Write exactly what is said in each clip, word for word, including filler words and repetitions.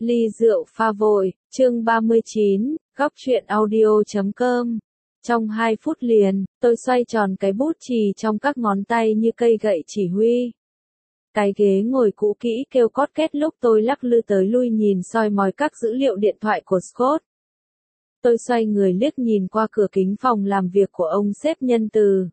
Ly rượu pha vội, chương ba mươi chín, góc truyện audio chấm com. Trong hai phút liền, tôi xoay tròn cái bút chì trong các ngón tay như cây gậy chỉ huy. Cái ghế ngồi cũ kỹ kêu cót két lúc tôi lắc lư tới lui nhìn soi mói các dữ liệu điện thoại của Scott. Tôi xoay người liếc nhìn qua cửa kính phòng làm việc của ông sếp nhân từ.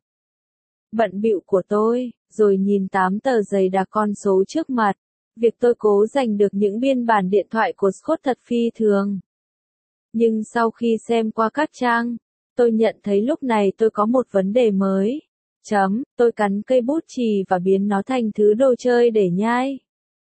Bận bịu của tôi, rồi nhìn tám tờ giấy đặc con số trước mặt. Việc tôi cố giành được những biên bản điện thoại của Scott thật phi thường. Nhưng sau khi xem qua các trang, tôi nhận thấy lúc này tôi có một vấn đề mới. Chấm, tôi cắn cây bút chì và biến nó thành thứ đồ chơi để nhai.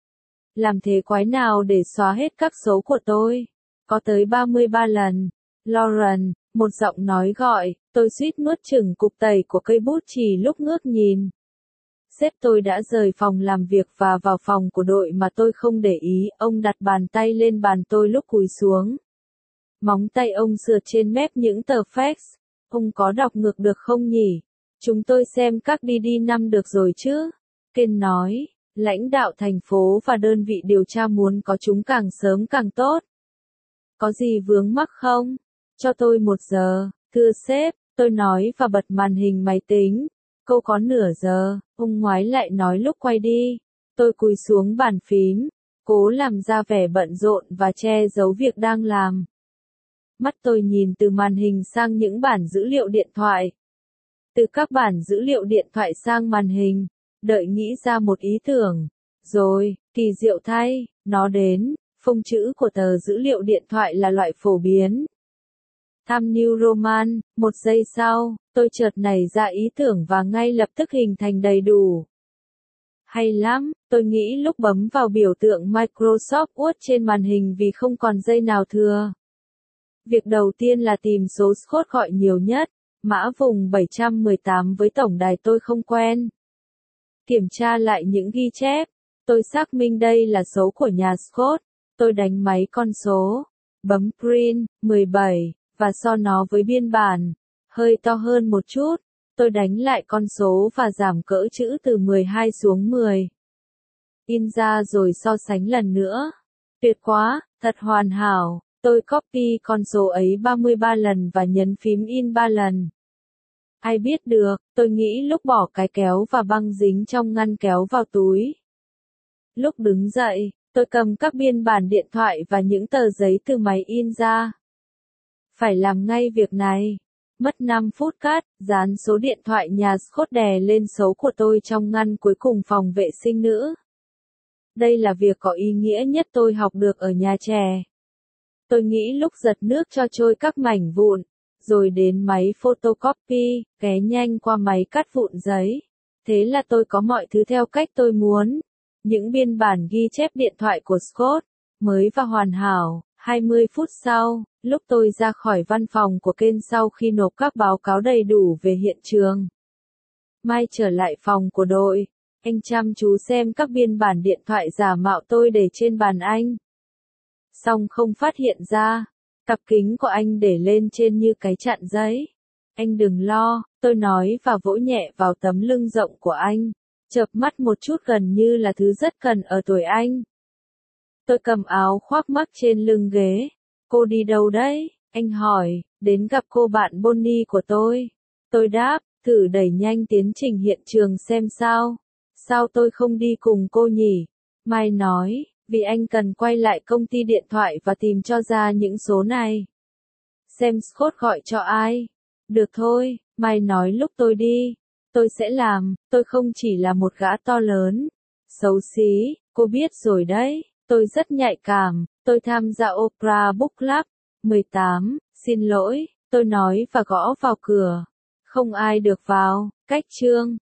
Làm thế quái nào để xóa hết các số của tôi? Có tới ba mươi ba lần. Lauren, một giọng nói gọi, tôi suýt nuốt chửng cục tẩy của cây bút chì lúc ngước nhìn. Sếp tôi đã rời phòng làm việc và vào phòng của đội mà tôi không để ý, ông đặt bàn tay lên bàn tôi lúc cúi xuống. Móng tay ông sượt trên mép những tờ fax. Ông có đọc ngược được không nhỉ? Chúng tôi xem các đê đê năm được rồi chứ? Ken nói, lãnh đạo thành phố và đơn vị điều tra muốn có chúng càng sớm càng tốt. Có gì vướng mắc không? Cho tôi một giờ, thưa sếp, tôi nói và bật màn hình máy tính. Câu có nửa giờ, ông ngoái lại nói lúc quay đi. Tôi cúi xuống bàn phím, cố làm ra vẻ bận rộn và che giấu việc đang làm. Mắt tôi nhìn từ màn hình sang những bản dữ liệu điện thoại. Từ các bản dữ liệu điện thoại sang màn hình, đợi nghĩ ra một ý tưởng. Rồi, kỳ diệu thay, nó đến, phông chữ của tờ dữ liệu điện thoại là loại phổ biến. Time New Roman, một giây sau, tôi chợt nảy ra ý tưởng và ngay lập tức hình thành đầy đủ. Hay lắm, tôi nghĩ lúc bấm vào biểu tượng Microsoft Word trên màn hình vì không còn giây nào thừa. Việc đầu tiên là tìm số Scott gọi nhiều nhất, mã vùng bảy trăm mười tám với tổng đài tôi không quen. Kiểm tra lại những ghi chép, tôi xác minh đây là số của nhà Scott, tôi đánh máy con số, bấm print, mười bảy. Và so nó với biên bản, hơi to hơn một chút, tôi đánh lại con số và giảm cỡ chữ từ mười hai xuống mười. In ra rồi so sánh lần nữa. Tuyệt quá, thật hoàn hảo, tôi copy con số ấy ba mươi ba lần và nhấn phím in ba lần. Ai biết được, tôi nghĩ lúc bỏ cái kéo và băng dính trong ngăn kéo vào túi. Lúc đứng dậy, tôi cầm các biên bản điện thoại và những tờ giấy từ máy in ra. Phải làm ngay việc này. Mất năm phút cắt, dán số điện thoại nhà Scott đè lên số của tôi trong ngăn cuối cùng phòng vệ sinh nữ. Đây là việc có ý nghĩa nhất tôi học được ở nhà trẻ. Tôi nghĩ lúc giật nước cho trôi các mảnh vụn, rồi đến máy photocopy, ghé nhanh qua máy cắt vụn giấy. Thế là tôi có mọi thứ theo cách tôi muốn. Những biên bản ghi chép điện thoại của Scott, mới và hoàn hảo. hai mươi phút sau, lúc tôi ra khỏi văn phòng của Ken sau khi nộp các báo cáo đầy đủ về hiện trường. Mai trở lại phòng của đội, anh chăm chú xem các biên bản điện thoại giả mạo tôi để trên bàn anh. Xong không phát hiện ra, cặp kính của anh để lên trên như cái chặn giấy. Anh đừng lo, tôi nói và vỗ nhẹ vào tấm lưng rộng của anh, chợp mắt một chút gần như là thứ rất cần ở tuổi anh. Tôi cầm áo khoác mắc trên lưng ghế. Cô đi đâu đấy? Anh hỏi, đến gặp cô bạn Bonnie của tôi. Tôi đáp, thử đẩy nhanh tiến trình hiện trường xem sao. Sao tôi không đi cùng cô nhỉ? Mai nói, vì anh cần quay lại công ty điện thoại và tìm cho ra những số này. Xem Scott gọi cho ai? Được thôi, Mai nói lúc tôi đi. Tôi sẽ làm, tôi không chỉ là một gã to lớn. Xấu xí, cô biết rồi đấy. Tôi rất nhạy cảm, tôi tham gia Oprah Book Club. mười tám, xin lỗi, tôi nói và gõ vào cửa. Không ai được vào, cách chương.